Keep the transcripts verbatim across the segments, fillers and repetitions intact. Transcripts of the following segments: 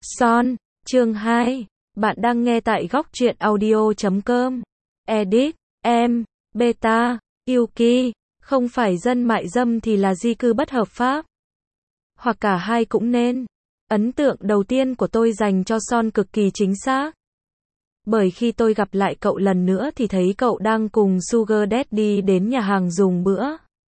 Son, chương hai. Bạn đang nghe tại góc truyện audio chấm com. Edit, em, beta, Yuki, không phải dân mại dâm thì là di cư bất hợp pháp. Hoặc cả hai cũng nên. Ấn tượng đầu tiên của tôi dành cho Son cực kỳ chính xác. Bởi khi tôi gặp lại cậu lần nữa thì thấy cậu đang cùng Sugar Daddy đến nhà hàng dùng bữa.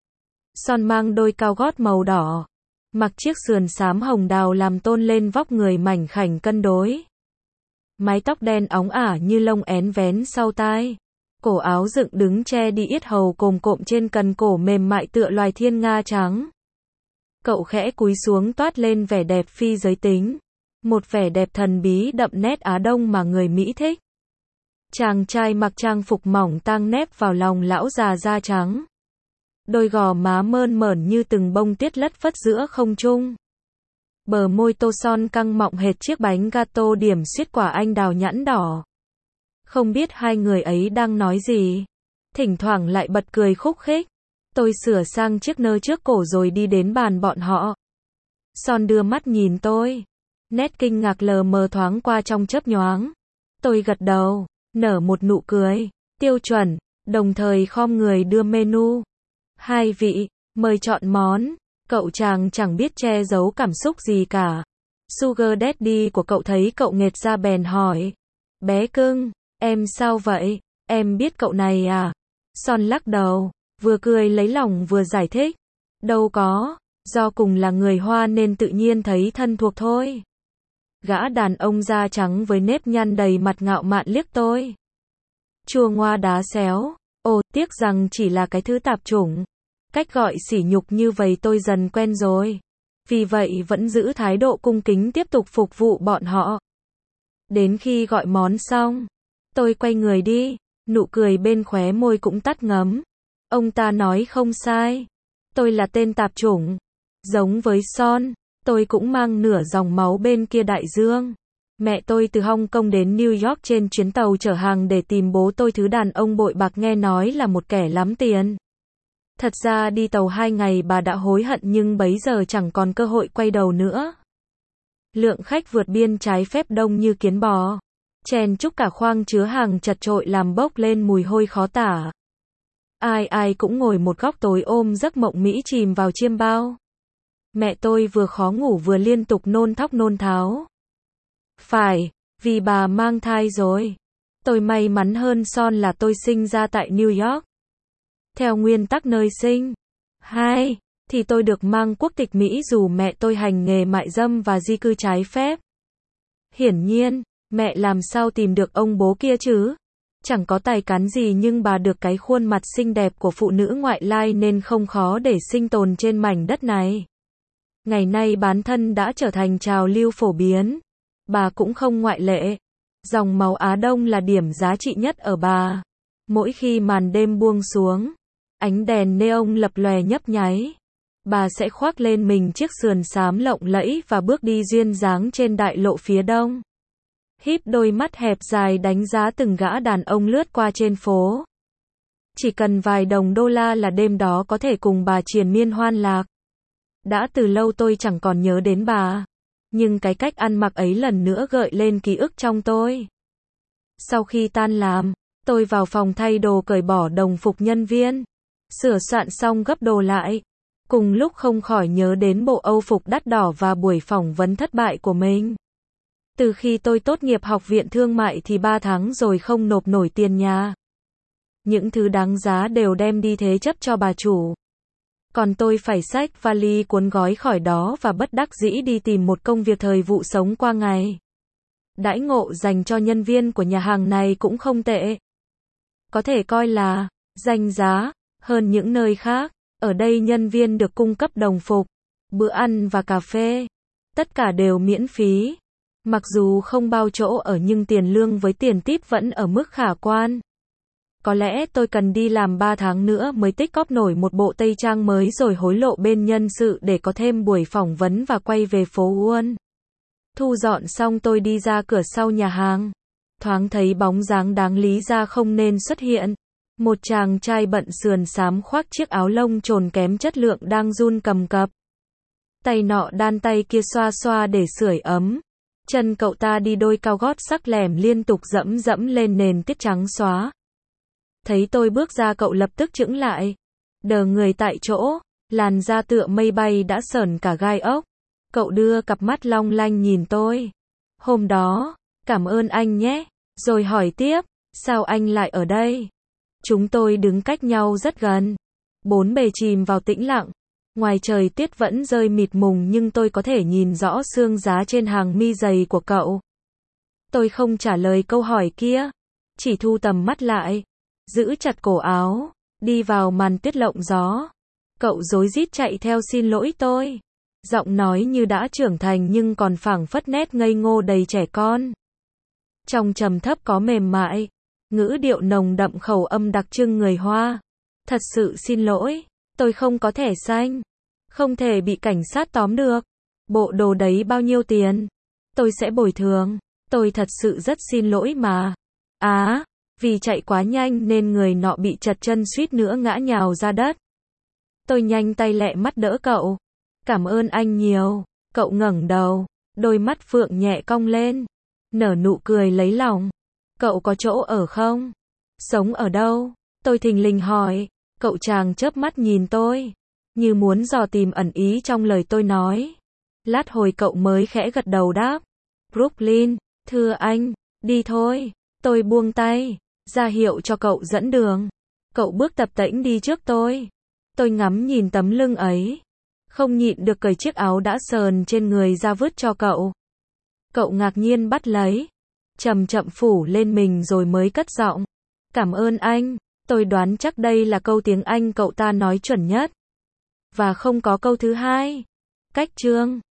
Son mang đôi cao gót màu đỏ, mặc chiếc sườn xám hồng đào làm tôn lên vóc người mảnh khảnh cân đối. Mái tóc đen óng ả như lông én vén sau tai. Cổ áo dựng đứng che đi yết hầu cồm cộm trên cần cổ mềm mại tựa loài thiên nga trắng. Cậu khẽ cúi xuống toát lên vẻ đẹp phi giới tính. Một vẻ đẹp thần bí đậm nét Á Đông mà người Mỹ thích. Chàng trai mặc trang phục mỏng tang nép vào lòng lão già da trắng. Đôi gò má mơn mởn như từng bông tuyết lất phất giữa không trung. Bờ môi tô son căng mọng hệt chiếc bánh gato điểm xuyết quả anh đào nhẵn đỏ. Không biết hai người ấy đang nói gì. Thỉnh thoảng lại bật cười khúc khích. Tôi sửa sang chiếc nơ trước cổ rồi đi đến bàn bọn họ. Son đưa mắt nhìn tôi. Nét kinh ngạc lờ mờ thoáng qua trong chớp nhoáng. Tôi gật đầu, nở một nụ cười tiêu chuẩn, đồng thời khom người đưa menu. Hai vị, mời chọn món. Cậu chàng chẳng biết che giấu cảm xúc gì cả. Sugar Daddy của cậu thấy cậu nghệt ra bèn hỏi. Bé cưng, em sao vậy? Em biết cậu này à? Son lắc đầu, vừa cười lấy lòng vừa giải thích. Đâu có, do cùng là người Hoa nên tự nhiên thấy thân thuộc thôi. Gã đàn ông da trắng với nếp nhăn đầy mặt ngạo mạn liếc tôi. Chua ngoa đá xéo. Ồ, tiếc rằng chỉ là cái thứ tạp chủng. Cách gọi sỉ nhục như vậy tôi dần quen rồi. Vì vậy vẫn giữ thái độ cung kính tiếp tục phục vụ bọn họ. Đến khi gọi món xong, tôi quay người đi, nụ cười bên khóe môi cũng tắt ngấm. Ông ta nói không sai. Tôi là tên tạp chủng. Giống với Son, tôi cũng mang nửa dòng máu bên kia đại dương. Mẹ tôi từ Hong Kong đến New York trên chuyến tàu chở hàng để tìm bố tôi, thứ đàn ông bội bạc nghe nói là một kẻ lắm tiền. Thật ra đi tàu hai ngày bà đã hối hận nhưng bấy giờ chẳng còn cơ hội quay đầu nữa. Lượng khách vượt biên trái phép đông như kiến bò. Chèn chúc cả khoang chứa hàng chật chội làm bốc lên mùi hôi khó tả. Ai ai cũng ngồi một góc tối ôm giấc mộng mỹ chìm vào chiêm bao. Mẹ tôi vừa khó ngủ vừa liên tục nôn thóc nôn tháo. Phải, vì bà mang thai rồi. Tôi may mắn hơn Son là tôi sinh ra tại New York. Theo nguyên tắc nơi sinh. Hai, thì tôi được mang quốc tịch Mỹ dù mẹ tôi hành nghề mại dâm và di cư trái phép. Hiển nhiên, mẹ làm sao tìm được ông bố kia chứ? Chẳng có tài cán gì nhưng bà được cái khuôn mặt xinh đẹp của phụ nữ ngoại lai nên không khó để sinh tồn trên mảnh đất này. Ngày nay bán thân đã trở thành trào lưu phổ biến. Bà cũng không ngoại lệ. Dòng máu Á Đông là điểm giá trị nhất ở bà. Mỗi khi màn đêm buông xuống, ánh đèn neon lập lòe nhấp nháy, bà sẽ khoác lên mình chiếc sườn xám lộng lẫy và bước đi duyên dáng trên đại lộ phía đông. Híp đôi mắt hẹp dài đánh giá từng gã đàn ông lướt qua trên phố. Chỉ cần vài đồng đô la là đêm đó có thể cùng bà triền miên hoan lạc. Đã từ lâu tôi chẳng còn nhớ đến bà. Nhưng cái cách ăn mặc ấy lần nữa gợi lên ký ức trong tôi. Sau khi tan làm, tôi vào phòng thay đồ cởi bỏ đồng phục nhân viên. Sửa soạn xong gấp đồ lại. Cùng lúc không khỏi nhớ đến bộ âu phục đắt đỏ và buổi phỏng vấn thất bại của mình. Từ khi tôi tốt nghiệp học viện thương mại thì ba tháng rồi không nộp nổi tiền nhà. Những thứ đáng giá đều đem đi thế chấp cho bà chủ. Còn tôi phải xách vali cuốn gói khỏi đó và bất đắc dĩ đi tìm một công việc thời vụ sống qua ngày. Đãi ngộ dành cho nhân viên của nhà hàng này cũng không tệ. Có thể coi là danh giá hơn những nơi khác. Ở đây nhân viên được cung cấp đồng phục, bữa ăn và cà phê. Tất cả đều miễn phí. Mặc dù không bao chỗ ở nhưng tiền lương với tiền tip vẫn ở mức khả quan. Có lẽ tôi cần đi làm ba tháng nữa mới tích cóp nổi một bộ tây trang mới rồi hối lộ bên nhân sự để có thêm buổi phỏng vấn và quay về phố Wall. Thu dọn xong tôi đi ra cửa sau nhà hàng. Thoáng thấy bóng dáng đáng lý ra không nên xuất hiện. Một chàng trai bận sườn xám khoác chiếc áo lông trồn kém chất lượng đang run cầm cập. Tay nọ đan tay kia xoa xoa để sưởi ấm. Chân cậu ta đi đôi cao gót sắc lẻm liên tục dẫm dẫm lên nền tuyết trắng xóa. Thấy tôi bước ra cậu lập tức chững lại. Đờ người tại chỗ, làn da tựa mây bay đã sởn cả gai ốc. Cậu đưa cặp mắt long lanh nhìn tôi. Hôm đó, cảm ơn anh nhé. Rồi hỏi tiếp, sao anh lại ở đây? Chúng tôi đứng cách nhau rất gần. Bốn bề chìm vào tĩnh lặng. Ngoài trời tuyết vẫn rơi mịt mùng nhưng tôi có thể nhìn rõ xương giá trên hàng mi dày của cậu. Tôi không trả lời câu hỏi kia. Chỉ thu tầm mắt lại. Giữ chặt cổ áo. Đi vào màn tuyết lộng gió. Cậu rối rít chạy theo xin lỗi tôi. Giọng nói như đã trưởng thành nhưng còn phảng phất nét ngây ngô đầy trẻ con. Trong trầm thấp có mềm mại. Ngữ điệu nồng đậm khẩu âm đặc trưng người Hoa. Thật sự xin lỗi. Tôi không có thẻ xanh. Không thể bị cảnh sát tóm được. Bộ đồ đấy bao nhiêu tiền? Tôi sẽ bồi thường. Tôi thật sự rất xin lỗi mà. Á, vì chạy quá nhanh nên người nọ bị trật chân suýt nữa ngã nhào ra đất. Tôi nhanh tay lẹ mắt đỡ cậu. Cảm ơn anh nhiều. Cậu ngẩng đầu. Đôi mắt phượng nhẹ cong lên. Nở nụ cười lấy lòng. Cậu có chỗ ở không? Sống ở đâu? Tôi thình lình hỏi. Cậu chàng chớp mắt nhìn tôi. Như muốn dò tìm ẩn ý trong lời tôi nói. Lát hồi cậu mới khẽ gật đầu đáp. Brooklyn, thưa anh, đi thôi. Tôi buông tay, ra hiệu cho cậu dẫn đường. Cậu bước tập tễnh đi trước tôi. Tôi ngắm nhìn tấm lưng ấy. Không nhịn được cởi chiếc áo đã sờn trên người ra vứt cho cậu. Cậu ngạc nhiên bắt lấy. Chậm chậm phủ lên mình rồi mới cất giọng. Cảm ơn anh. Tôi đoán chắc đây là câu tiếng Anh cậu ta nói chuẩn nhất. Và không có câu thứ hai. Cách chương